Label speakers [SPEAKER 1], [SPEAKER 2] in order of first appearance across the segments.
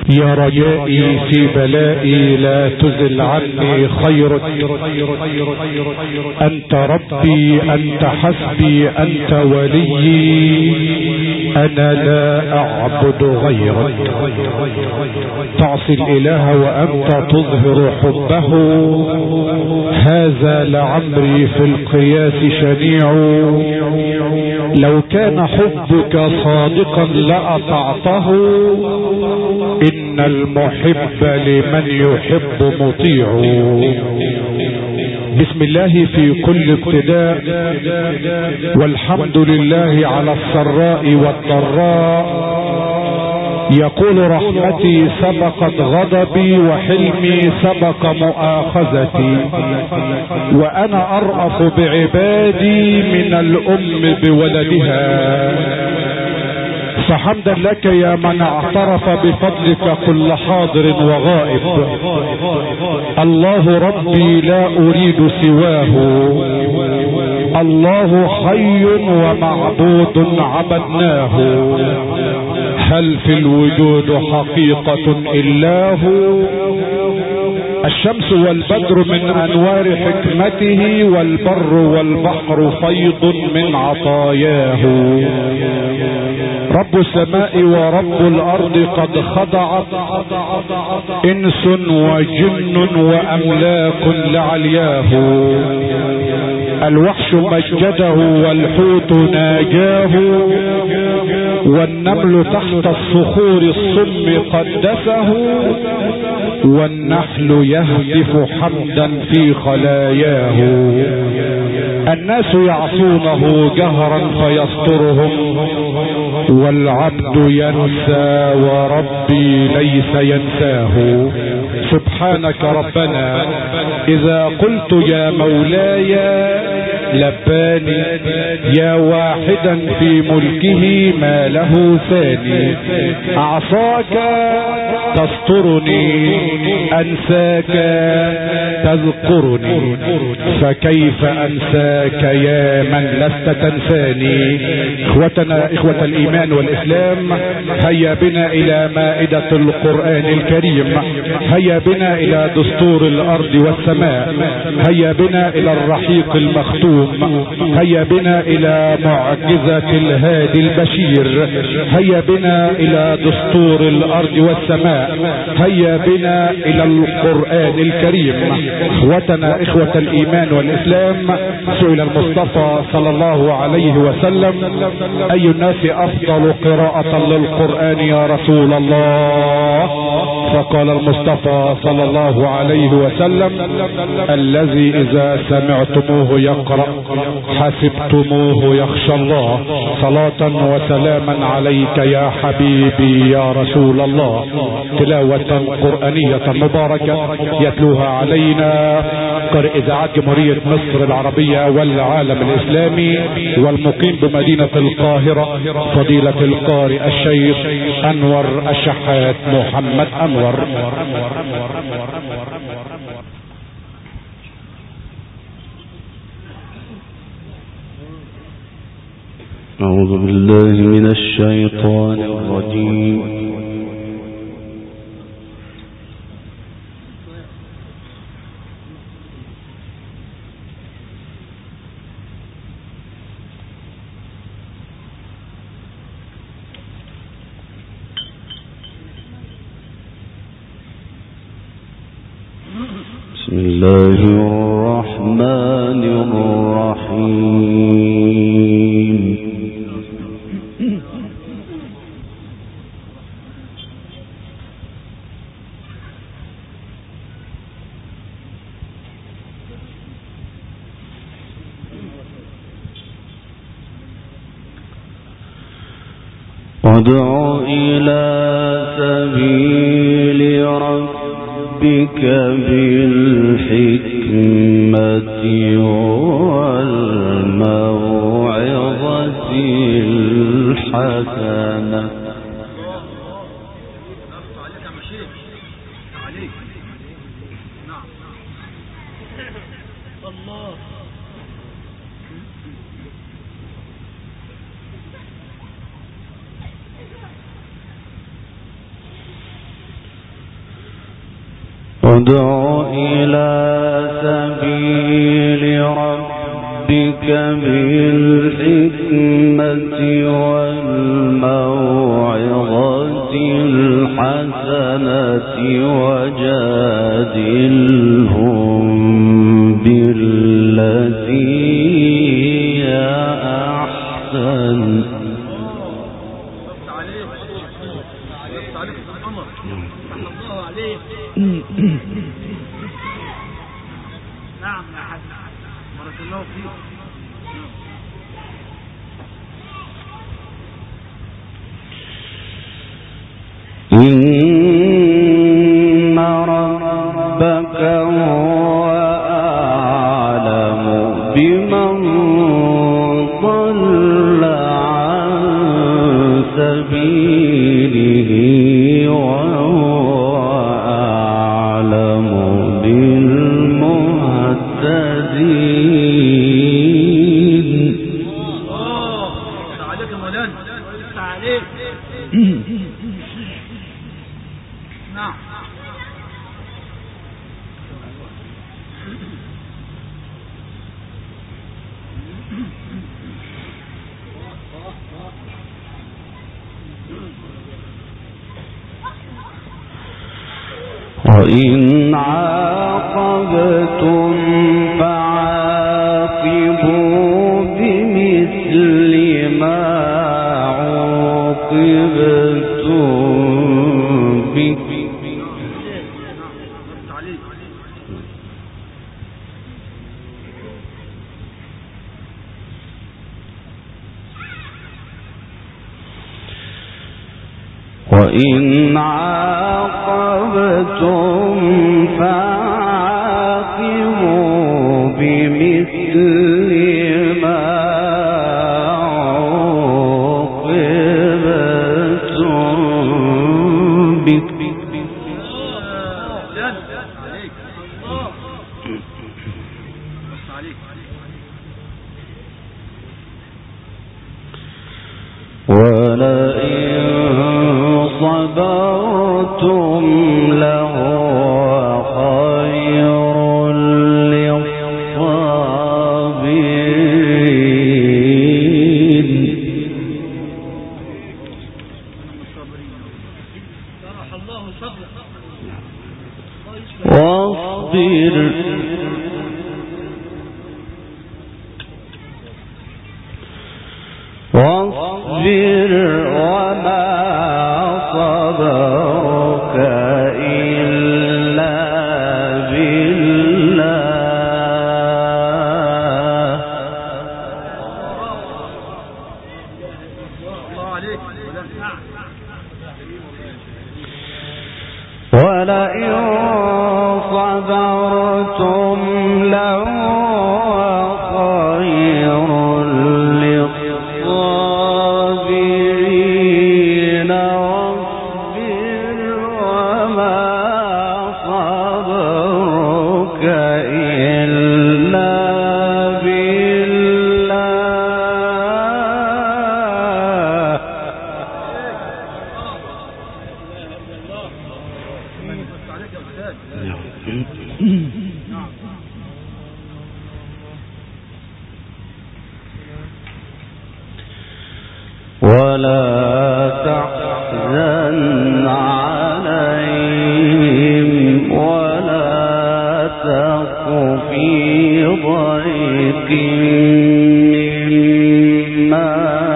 [SPEAKER 1] يا رجائي في بلائي لا تزل عني خيرك. أنت ربي أنت حسبي أنت وليي أنا لا أعبد غيرك. تعصي الإله وأنت تظهر حبه هذا لعمري في القياس شنيع. لو كان حبك صادقا لأطعته إن المحب لمن يحب مطيع. بسم الله في كل ابتداء والحمد لله على السراء والضراء. يقول رحمتي سبقت غضبي وحلمي سبق مؤاخذتي وأنا أرأف بعبادي من الأم بولدها. فحمدا لك يا من اعترف بفضلك كل حاضر وغائب. الله ربي لا أريد سواه. الله حي ومعبود عبدناه. هل في الوجود حقيقة إلا هو؟ الشمس والبدر من أنوار حكمته والبر والبحر فيض من عطاياه. رب السماء ورب الأرض قد خضعت إنس وجن وأملاك لعلياه. الوحش مجده والحوت ناجاه والنمل تحت الصخور الصم قدسه والنحل يهتف حمدا في خلاياه. الناس يعصونه جهرا فيسترهم والعبد ينسى وربي ليس ينساه. سبحانك ربنا إذا قلت يا مولاي لباني يا واحدا في ملكه ما له ثاني. أعصاك تسترني أنساك تذكرني فكيف أنساك يا من لست تنساني. إخوتنا إخوة الإيمان والإسلام هيا بنا إلى مائدة القرآن الكريم. هيا بنا إلى دستور الأرض والسماء. هيا بنا إلى الرحيق المختوم. هيا بنا إلى معجزة الهادي البشير. هيا بنا إلى دستور الأرض والسماء. هيا بنا إلى القرآن الكريم. إخوتنا إخوة الإيمان والإسلام سئل المصطفى صلى الله عليه وسلم أي الناس أفضل قراءة للقرآن يا رسول الله؟ فقال المصطفى صلى الله عليه وسلم الذي إذا سمعتموه يقرأ حسبتموه يخشى الله. صلاة وسلاما عليك يا حبيبي يا رسول الله. تلاوة قرآنية مباركة يتلوها علينا قارئ إذاعات جمهورية مصر العربية والعالم الإسلامي والمقيم بمدينة القاهرة فضيلة القارئ الشيخ أنور الشحات محمد أنور.
[SPEAKER 2] أعوذ بالله من الشيطان الرجيم. بسم الله الرحمن الرحيم. ادع إلى سبيل ربك بالحكمة والموعظة الحسنة. ادع إلى سبيل ربك بالحكمة والموعظة الحسنة وجادلهم بالتي هي أحسن.
[SPEAKER 3] نعم يا حاج بارك الله فيك.
[SPEAKER 2] إن ربك هو أعلم بمن ضل عن سبيله وهو أعلم بالمهتدين.
[SPEAKER 3] عليك يا مولانا عليك. نعم
[SPEAKER 2] وإن عاقبتم فعاقبوا بمثل ما عوقبتم به. وإن عاقبتم فعاقبوا بمثل ما عوقبتم به. ولئن صبرتم لهو خير للصابرين. واصبر وما صبرك إلا بالله. ولئن صبرتم لهو خير للصابرين. واصبر وما صبرك إلا بالله. ولا تحزن عليهم ولا تك في ضيق مما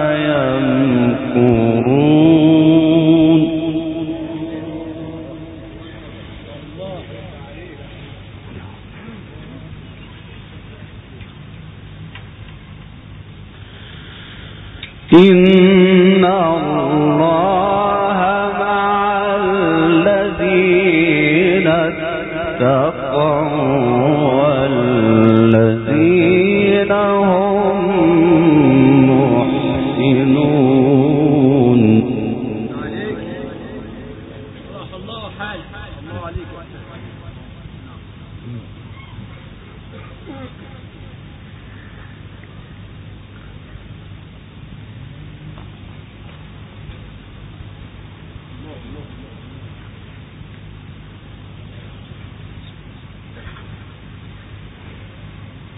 [SPEAKER 2] يمكرون. إن الله مع الذين اتقوا والذين هم محسنون.
[SPEAKER 3] الله حالك الله عليك.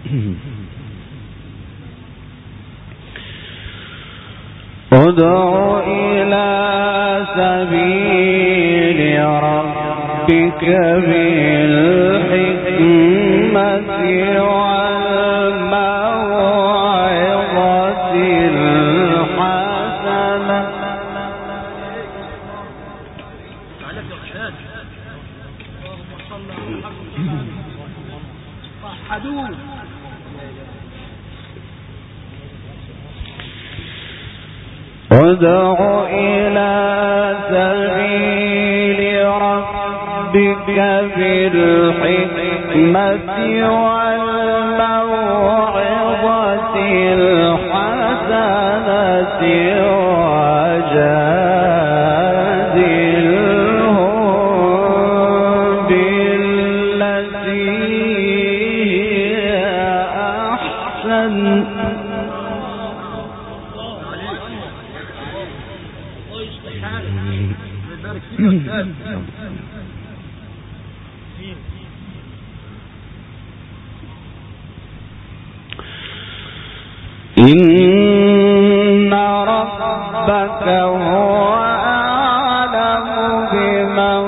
[SPEAKER 2] ادع إلى سبيل ربك بالحكمة والموعظة الحسنة. ادع إلى سبيل ربك بالحكمة والموعظة الحسنة وجادلهم بالتي هي أحسن. إن ربك هو أعلم بمن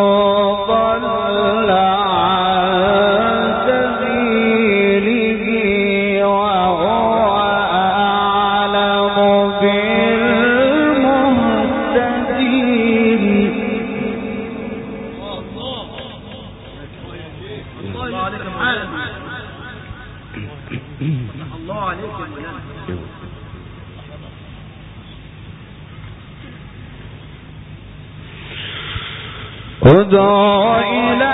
[SPEAKER 2] ضل عن سبيله وهو أعلم بالمهتدين. الله عليك ادع إلى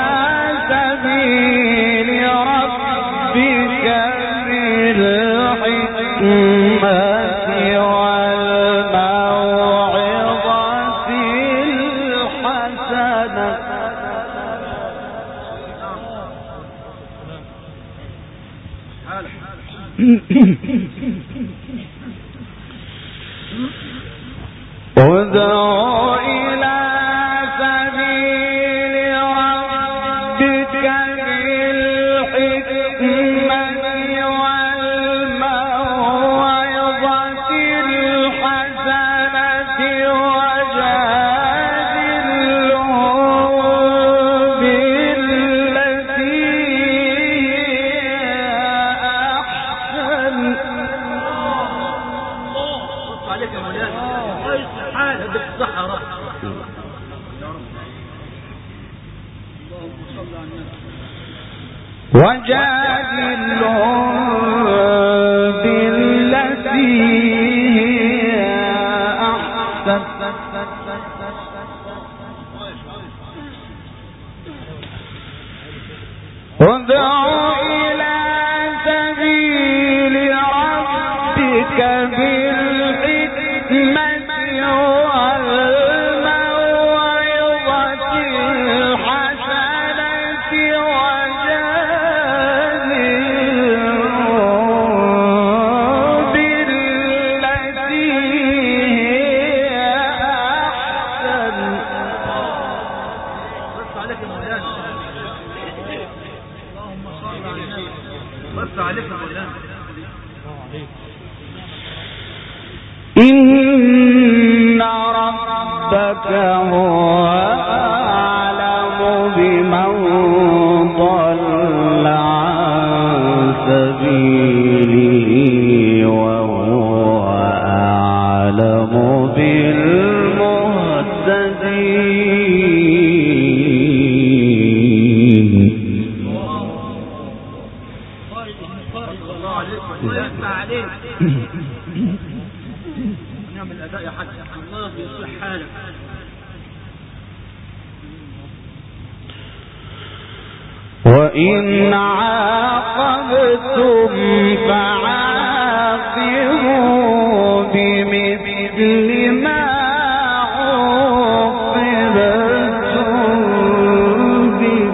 [SPEAKER 2] سبيل ربك بالحكمة والموعظة الحسنة. ادع إلى سبيل ربك بالحكمة والموعظة الحسنة وجادلهم بالتي هي أحسن. عليك يا مولانا كويس حالك بالصحة وجادلهم بالتي هي أحسن. ادع إلى سبيل ربك بالحكمة والموعظة الحسنة وجادلهم بالتي هي أحسن. بس عليك يا مولانا اللهم صل على النبي. بس عليك يا مولانا إن ربك هو أعلم بمن ضل عن سبيله وهو أعلم بالمهتدين. الله عليك نعم الأداء يا حاج الله يصلح حالك. وإن عاقبتم فعاقبوا بمثل ما عوقبتم به.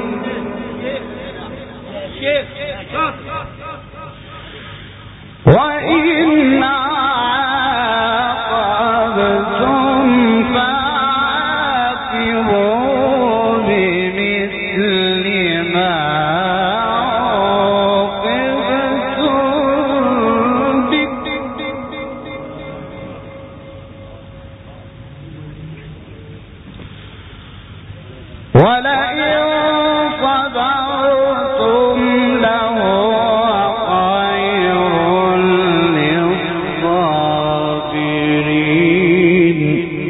[SPEAKER 2] وإن عاقبتم فعاقبوا بمثل ما عوقبتم
[SPEAKER 4] ولئن صبرتم لهو خير للصابرين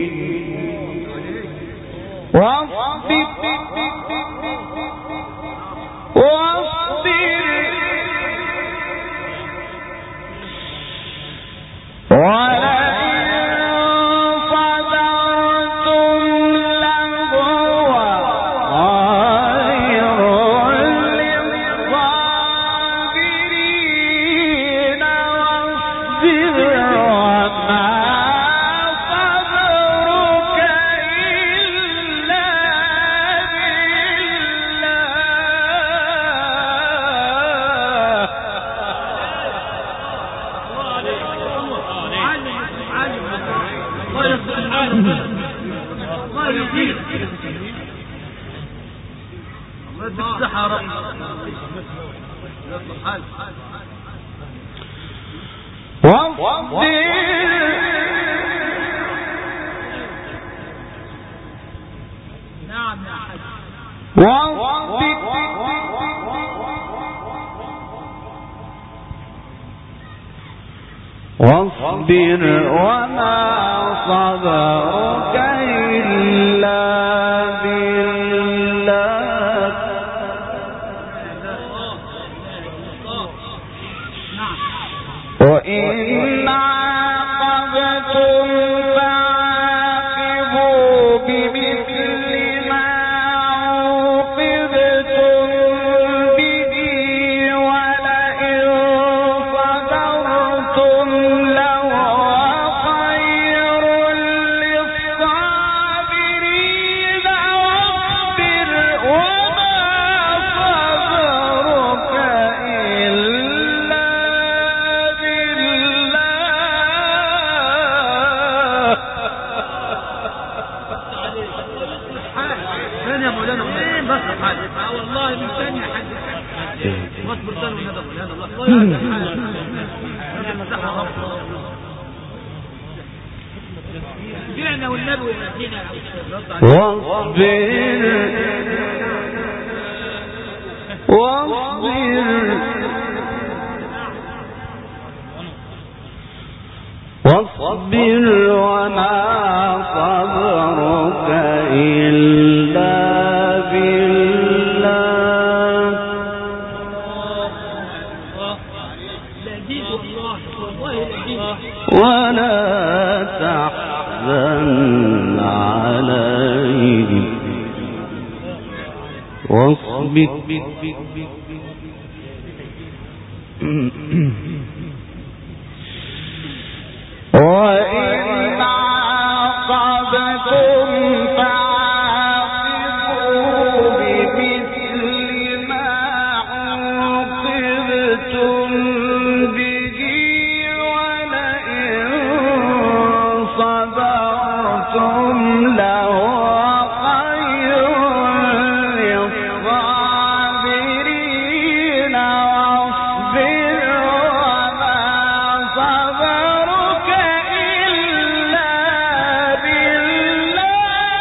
[SPEAKER 4] واصبر وما صبرك إلا بالله وإن عاقبتم فعاقبوا بمثل ما عوقبتم به ولئن صبرتم لهو خير للصابرين واصبر وما صبرك إلا
[SPEAKER 2] والله من ثانية حد واصبر ثاني وندى سبحان الله جعنا والنبي ونبينا
[SPEAKER 4] واصبر وما صبرك إلا بالله ولا تحزن عليهم واصبر وإن عاقبتم فعاقبوا بمثل ما عوقبتم به ولئن صبرتم لهو خير للصابرين واصبر وما صبرك إلا بالله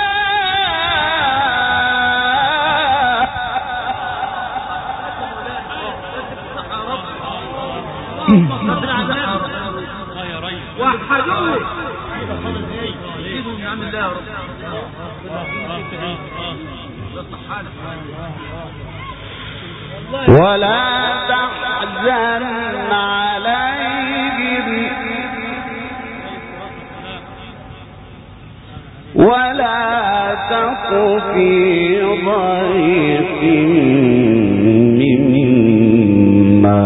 [SPEAKER 2] وحدوه يجيبوا من عم الله يا رب
[SPEAKER 4] ولا تحزن عليهم ولا تك في ضيق مما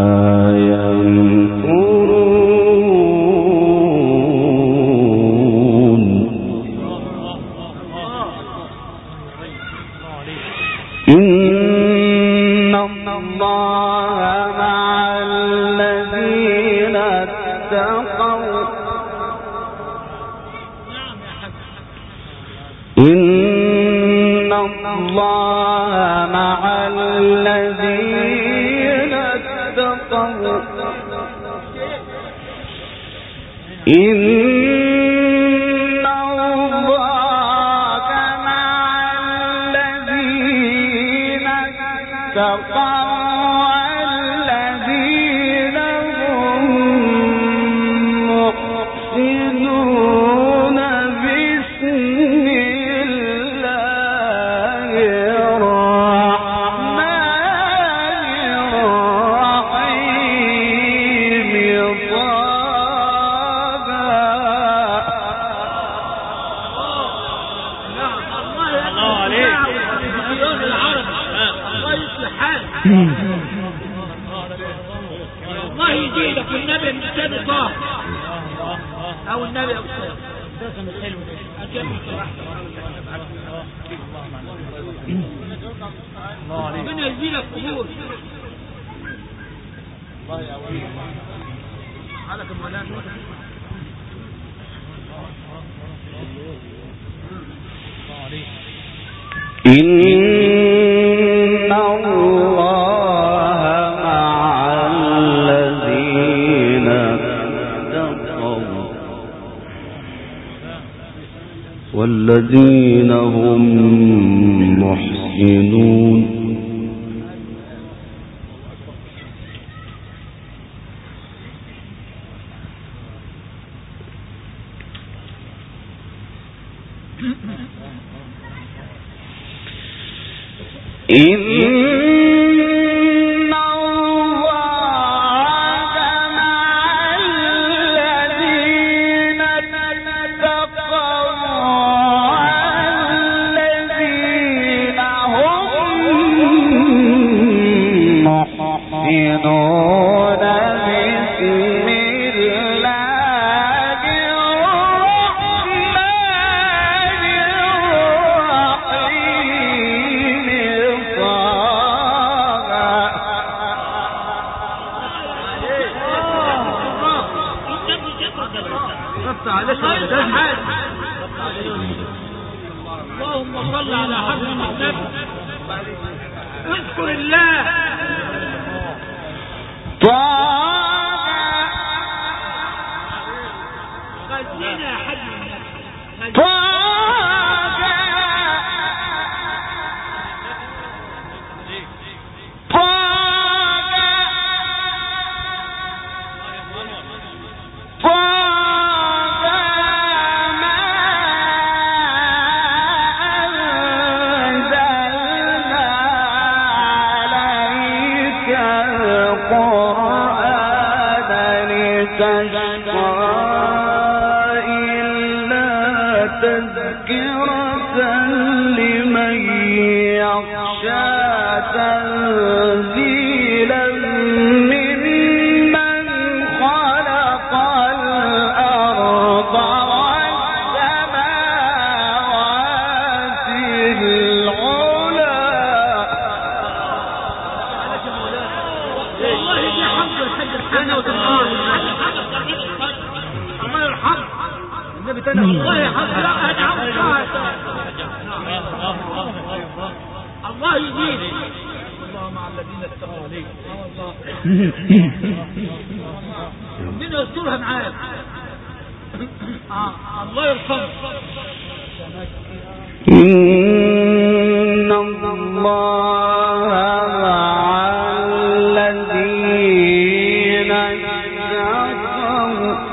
[SPEAKER 4] يمكرون إن الله مع الذين اتقوا إن الله مع الذين اتقوا إن الله مع الذين
[SPEAKER 2] الله يجيلك النبي النبي صاح او النبي او ربنا يجيلك قبول الله يا ولي على المولان
[SPEAKER 4] إن الله مع الذين اتقوا والذين هم محسنون
[SPEAKER 2] اللهم صل على حضرة النبي اذكر الله غزينا يا حج النبي الله يجيب الله مع الذين اتقوا عليه ربنا يسترها معاك الله يرحمه
[SPEAKER 4] إن الله مع الذين اتقوا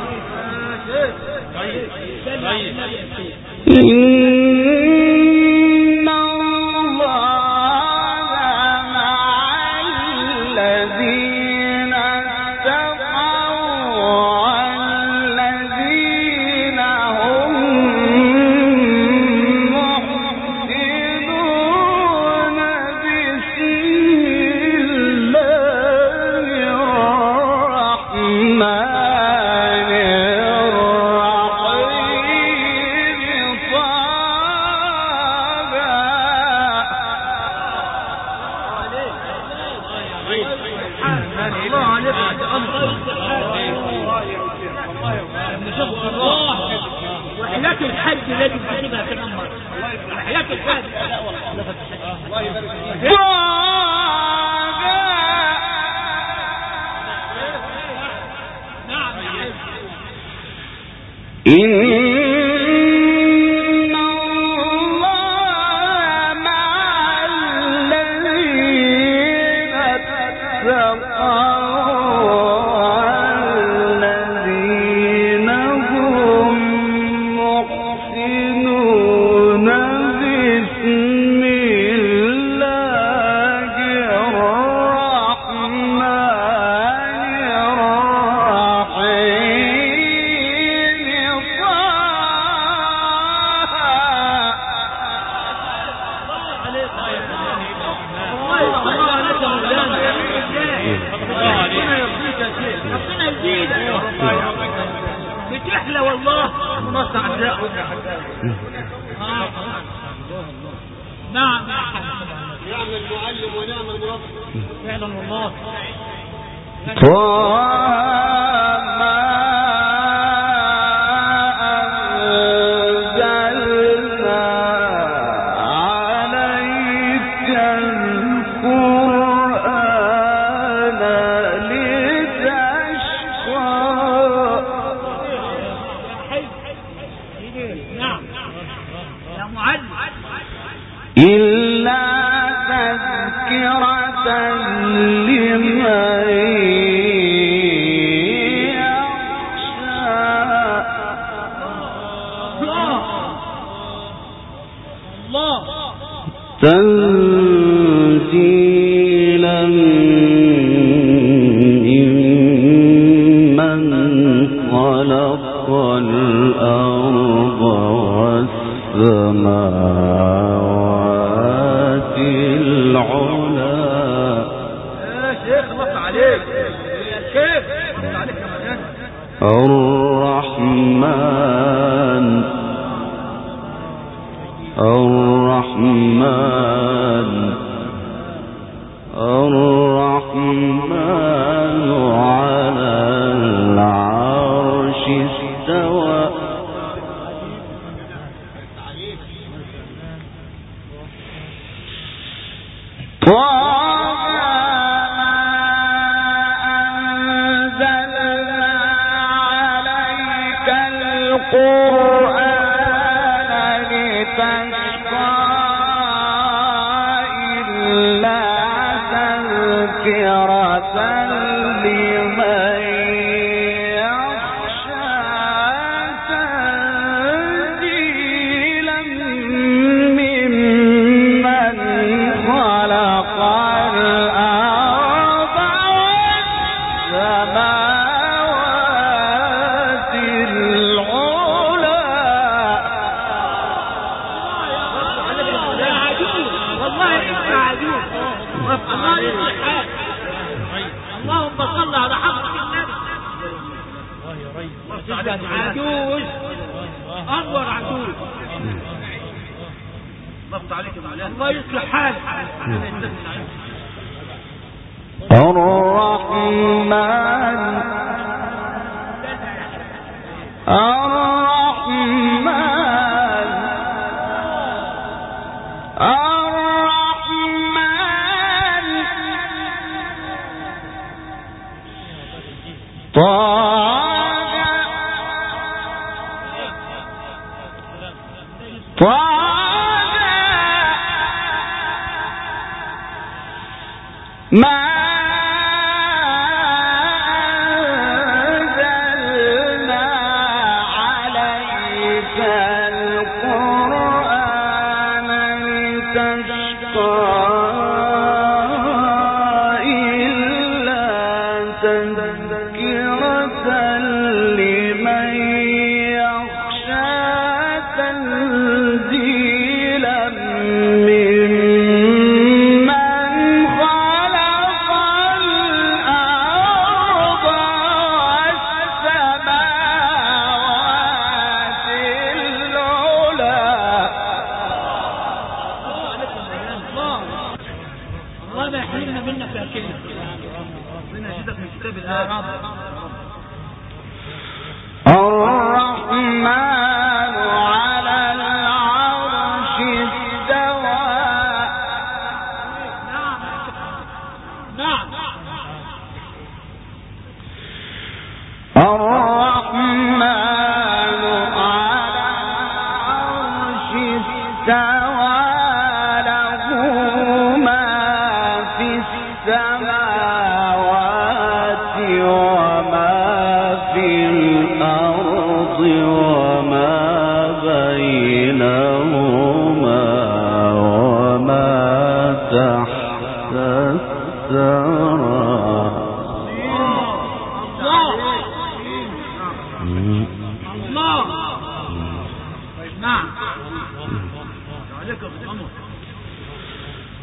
[SPEAKER 4] رحلات الحج لازم تجيبها في الأمر رحلات الحج الله يبارك فيك نعم إن الله مع الذين عليك الله لك مولانا ربنا يرضيك يا شيخ ربنا يزيدك بتحلى والله ونص عزاء نعم
[SPEAKER 3] نعم المعلم ونعم المربي
[SPEAKER 4] فعلا والله
[SPEAKER 5] إلا تذكرة لمن يخشى تنزيلا ممن خلق الأرض والسماوات العلا.
[SPEAKER 4] يا شيخ الله عليك يا شيخ الله عليك يا مجان.
[SPEAKER 5] الرحمن على العرش استوى.
[SPEAKER 4] اللهم صل على حضرة النبي. عجوز انور عجوز ضبط عليك يا مولانا الله يصلح حالك.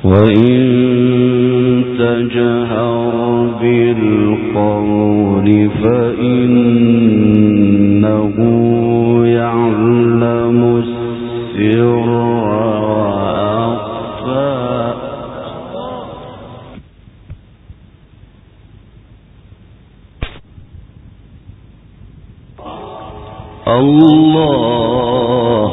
[SPEAKER 5] وإن تجهر بالقول فإنه يعلم السر وأخفى. الله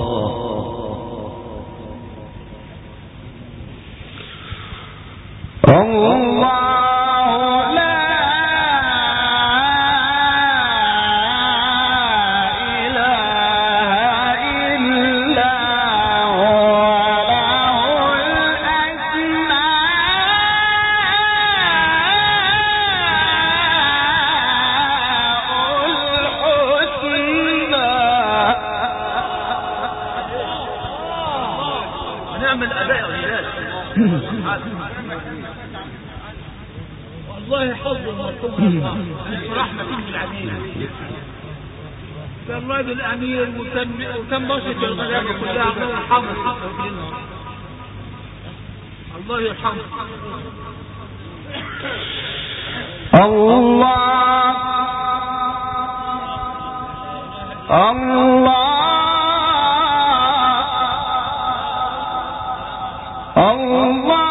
[SPEAKER 4] والله حظ المرحوم رحمة العمير كان راجل أمير وكان بشط الغلابة كلها. الله يرحمه الله يرحمه.
[SPEAKER 5] الله الله الله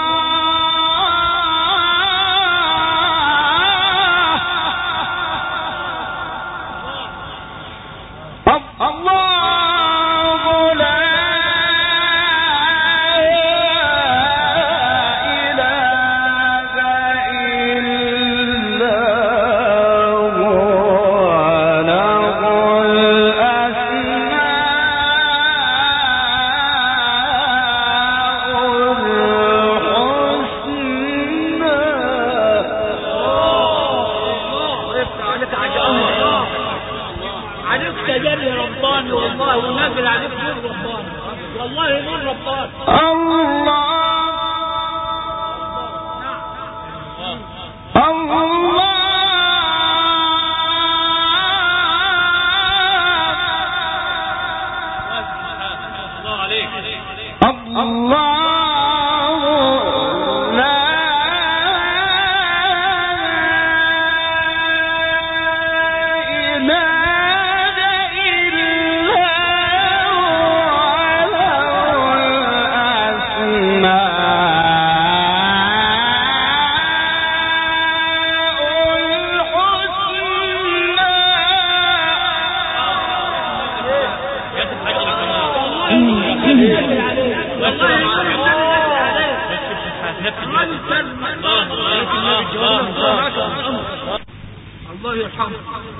[SPEAKER 4] الله يرحمه.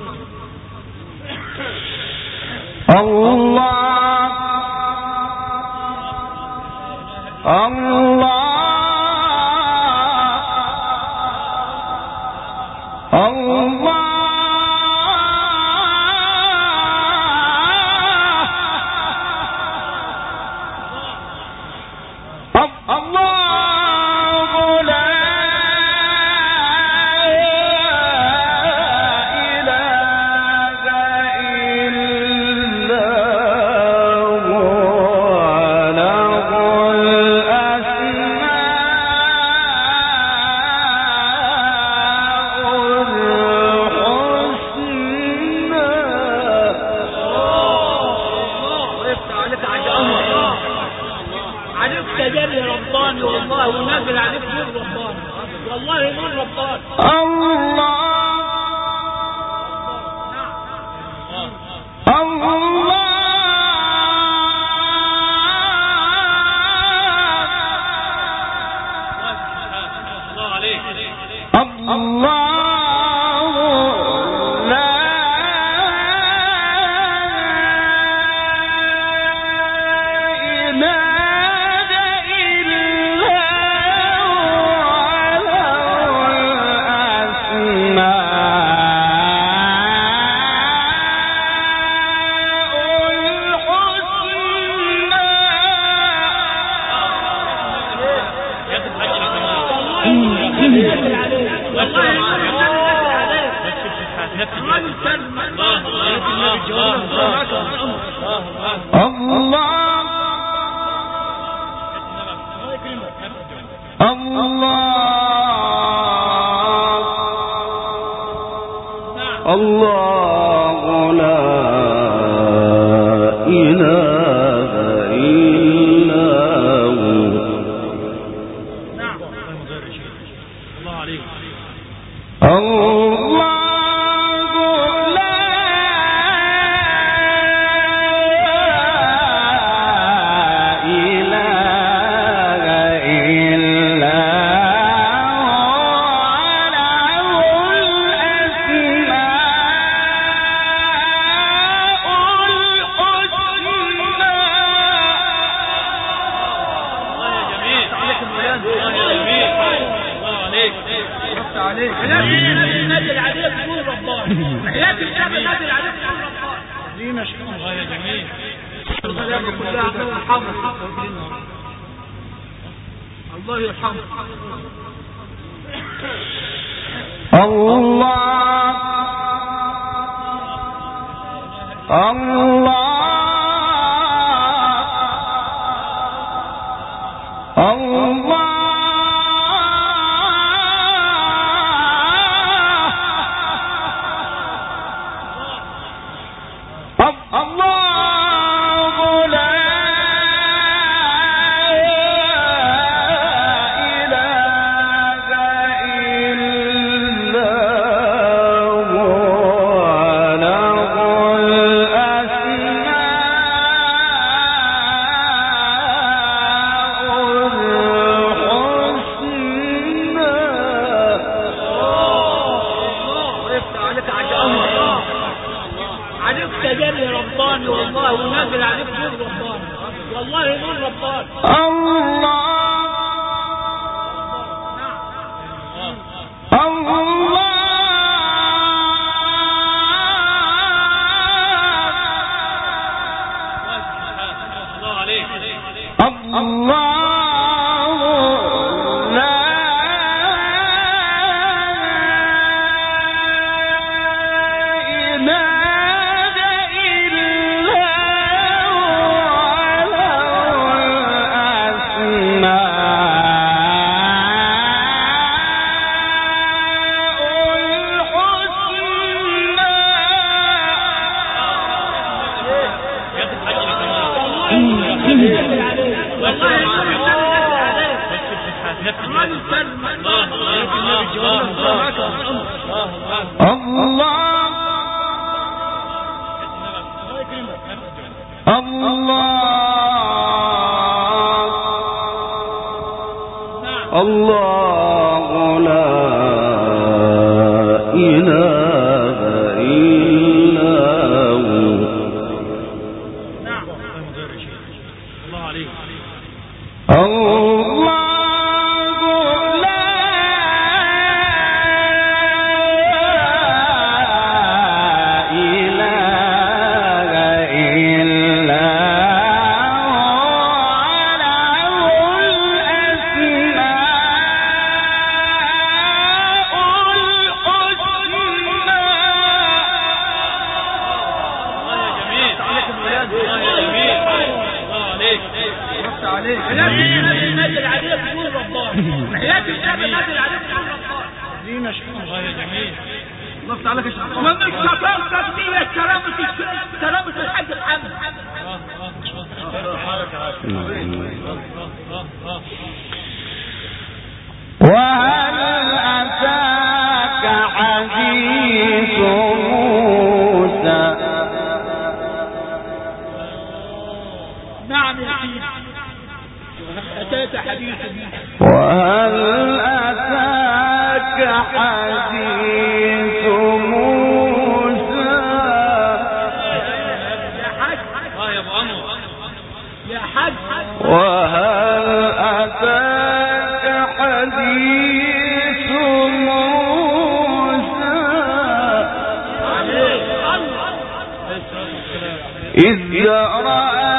[SPEAKER 5] الله الله الله الله لا إله إلا هو.
[SPEAKER 4] نعم الله عليك.
[SPEAKER 2] الله يرحمه.
[SPEAKER 5] الله لا إله إلا هو.
[SPEAKER 4] نعم الله عليك.
[SPEAKER 5] وهل أتاك حديث موسى.
[SPEAKER 4] نعم يا سيدي. أتاك حديث موسى.
[SPEAKER 5] وهل أتاك حديث موسى.
[SPEAKER 4] يا حاج. يا أبو عمرو. يا حاج.
[SPEAKER 5] وهل أتاك حديث موسى إذ رأى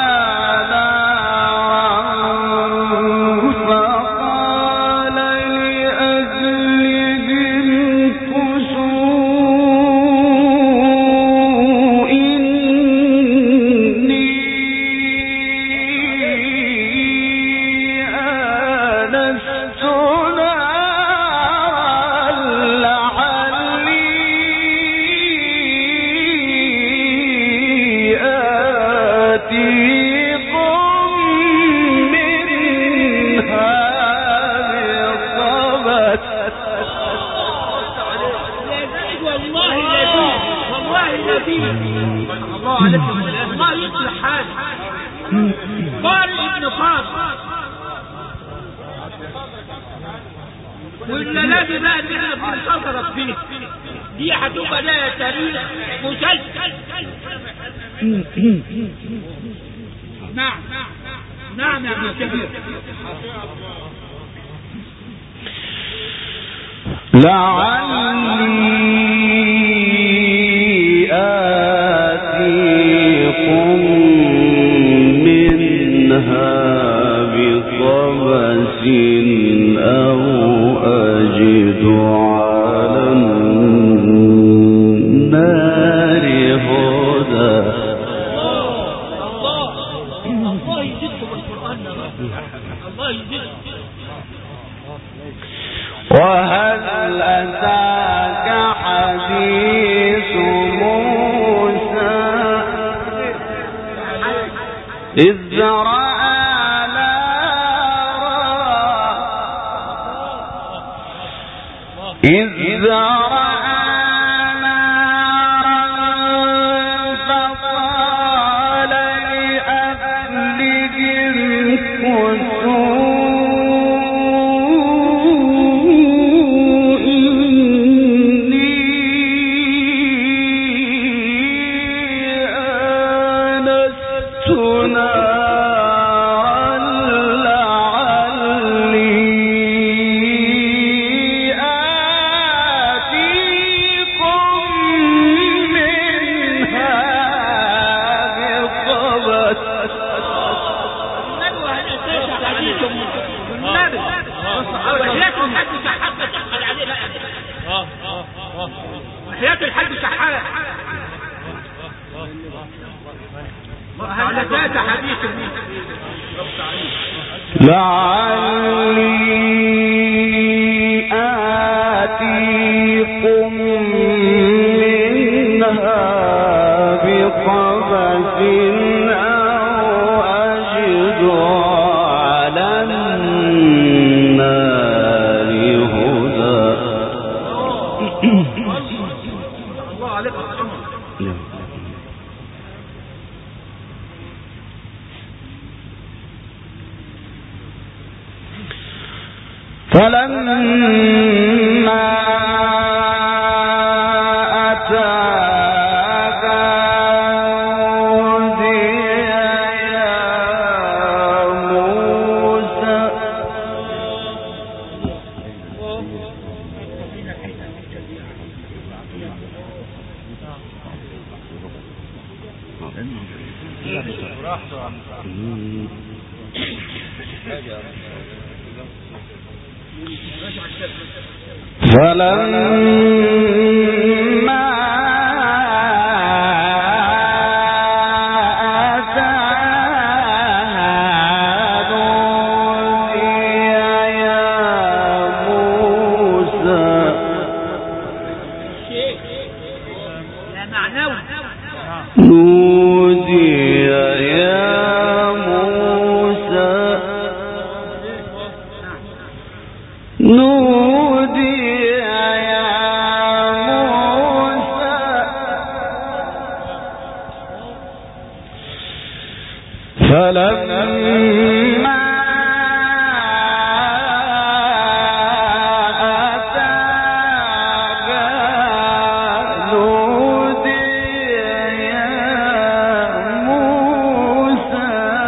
[SPEAKER 5] نارا فقال لأهلهم كثوا إني
[SPEAKER 2] الله عليكم الله يصلح حالك. قارئ ابن قاسم والليلات بقى اللي احنا بننتظرك فيه دي هتبقى لها تاريخ مسلسل. نعم نعم يا ابن الكبير.
[SPEAKER 5] لعلي آتيكم منها بقبس أو أجد على النار هدى.
[SPEAKER 2] الله يزيدكم القرآن. الله يزيدكم.
[SPEAKER 5] وهل أتاك حديث موسى إذ رأى نارا فقال لأهلهم
[SPEAKER 2] حياة الحاج شحات. هل ذات حديث
[SPEAKER 5] لعلي آتيكم منها بقبس أو أجد على النار هدى.
[SPEAKER 2] الله عليك الصمت.
[SPEAKER 5] فلما أتاها نودي يا موسى فلما أتاها نودي يا موسى.
[SPEAKER 2] يا معنوي
[SPEAKER 5] نودي يا موسى نودي يا موسى فلما أتاها نودي يا موسى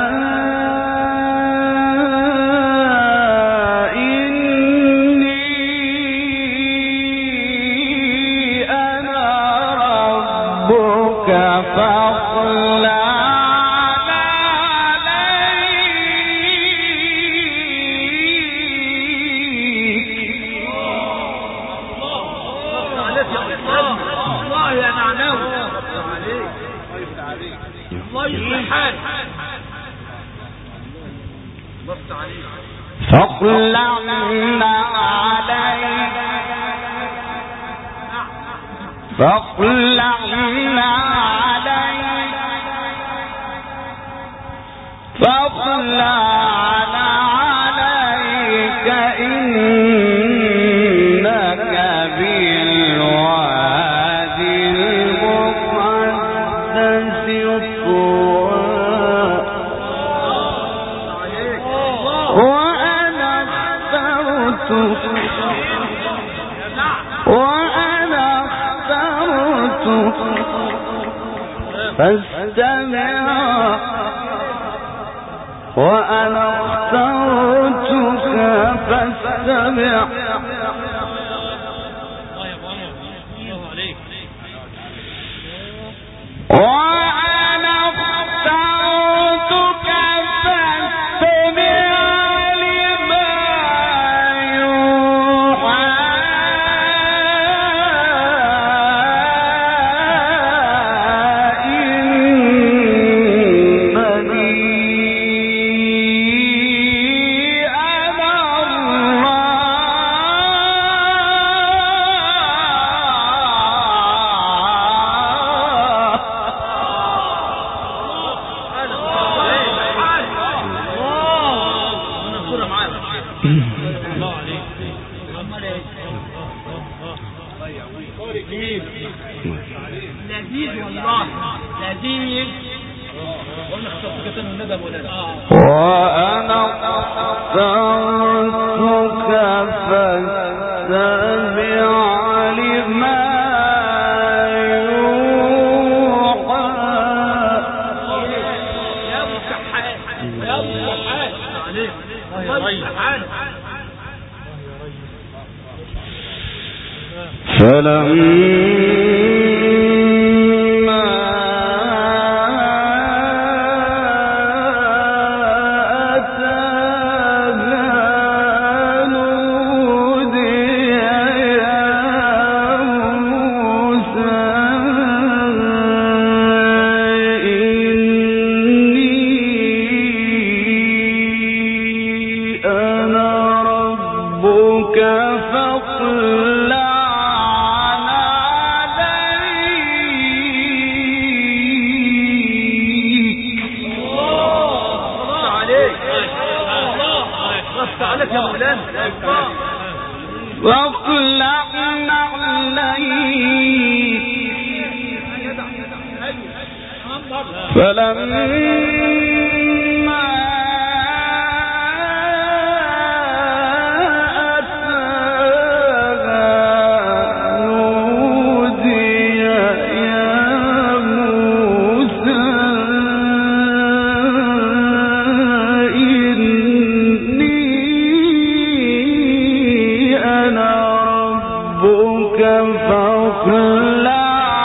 [SPEAKER 5] فاخلعنا عليك فاخلعنا عليك إنك بالوادي المقدس وأنا اخترتك فاستمع
[SPEAKER 2] لذيذ والله لذيذ.
[SPEAKER 5] وأنا اخترتك فاستمع لما يوحى.
[SPEAKER 2] يا ابو السحات يا ابو السحات عليك
[SPEAKER 5] واطلعنا عليك فلما أتاها نودي يا موسى إني أنا ربك فاطلع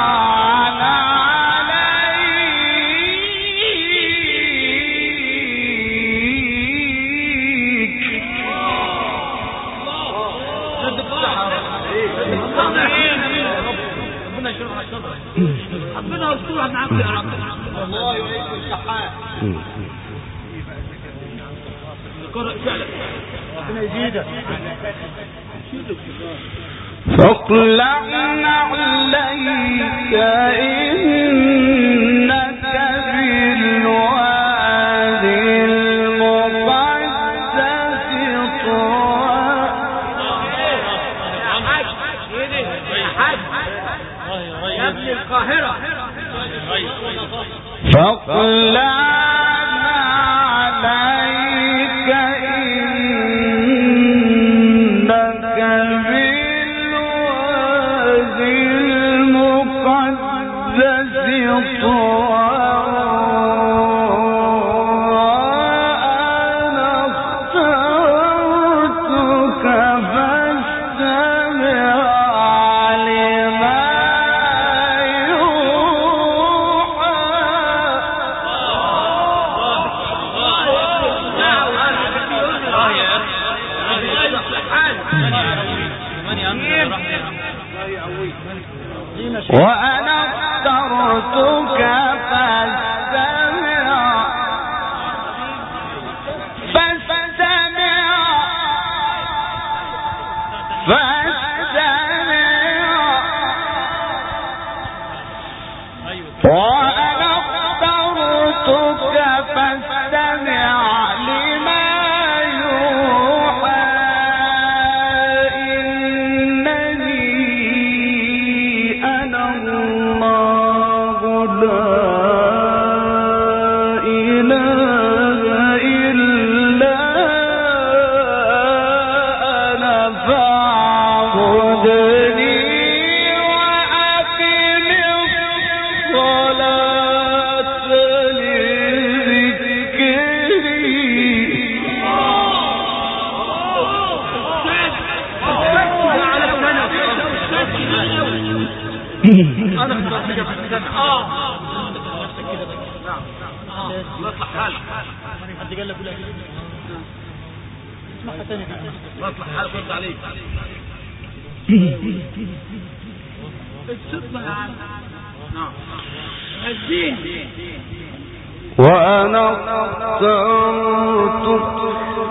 [SPEAKER 2] ربنا يسترها معاك يا رب.
[SPEAKER 4] الله يعينك الشحات. ربنا يزيدك.
[SPEAKER 5] فاطلعنا عليك إنك بالوادي المقدس طوى.
[SPEAKER 2] يا ابن القاهرة
[SPEAKER 5] فاطلعنا عليك إنك بالوادي المقدس طوى. أنا اخترتك فاستمع لما وأنا اخترتك فاستمع وأنا اخترتك فاستمع لما يوحى. إنني أنا الله لا
[SPEAKER 2] انا اخترت كده السمع. نعم نطلع حالك.
[SPEAKER 4] حد قال لك ولا اسمعها ثاني
[SPEAKER 2] نطلع حالك رد عليك. الصدمة يا عم. نعم الدين.
[SPEAKER 5] وأنا اخترتك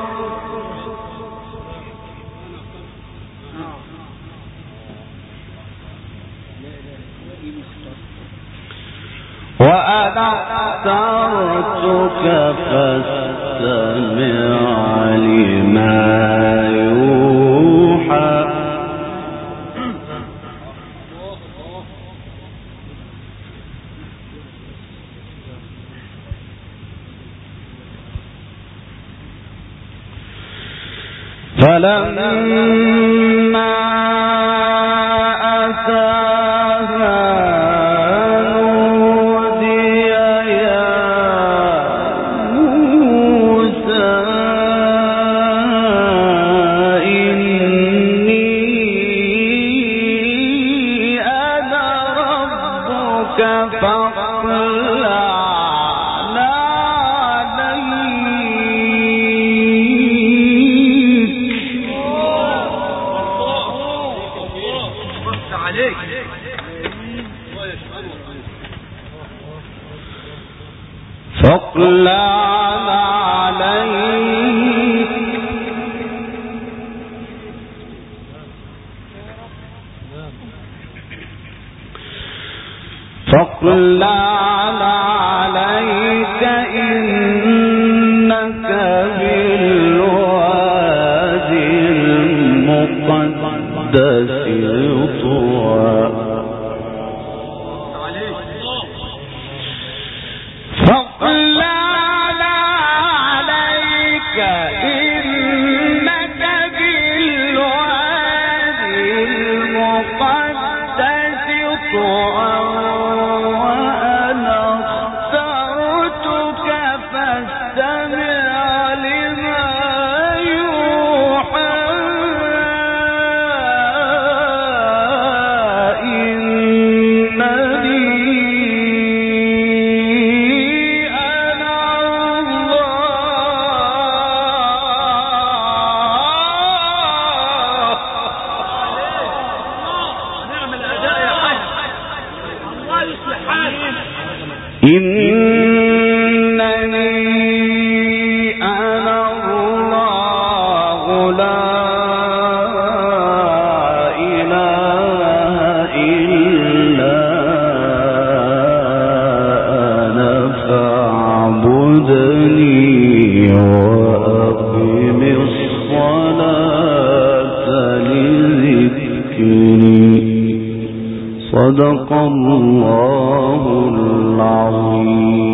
[SPEAKER 5] فاستمع لما يوحى. فلما أتاها نودي يا موسى إني أنا ربك فاخلع فاقلعنا عليك إنك بالوادي المقدس طوى. صدق الله العظيم.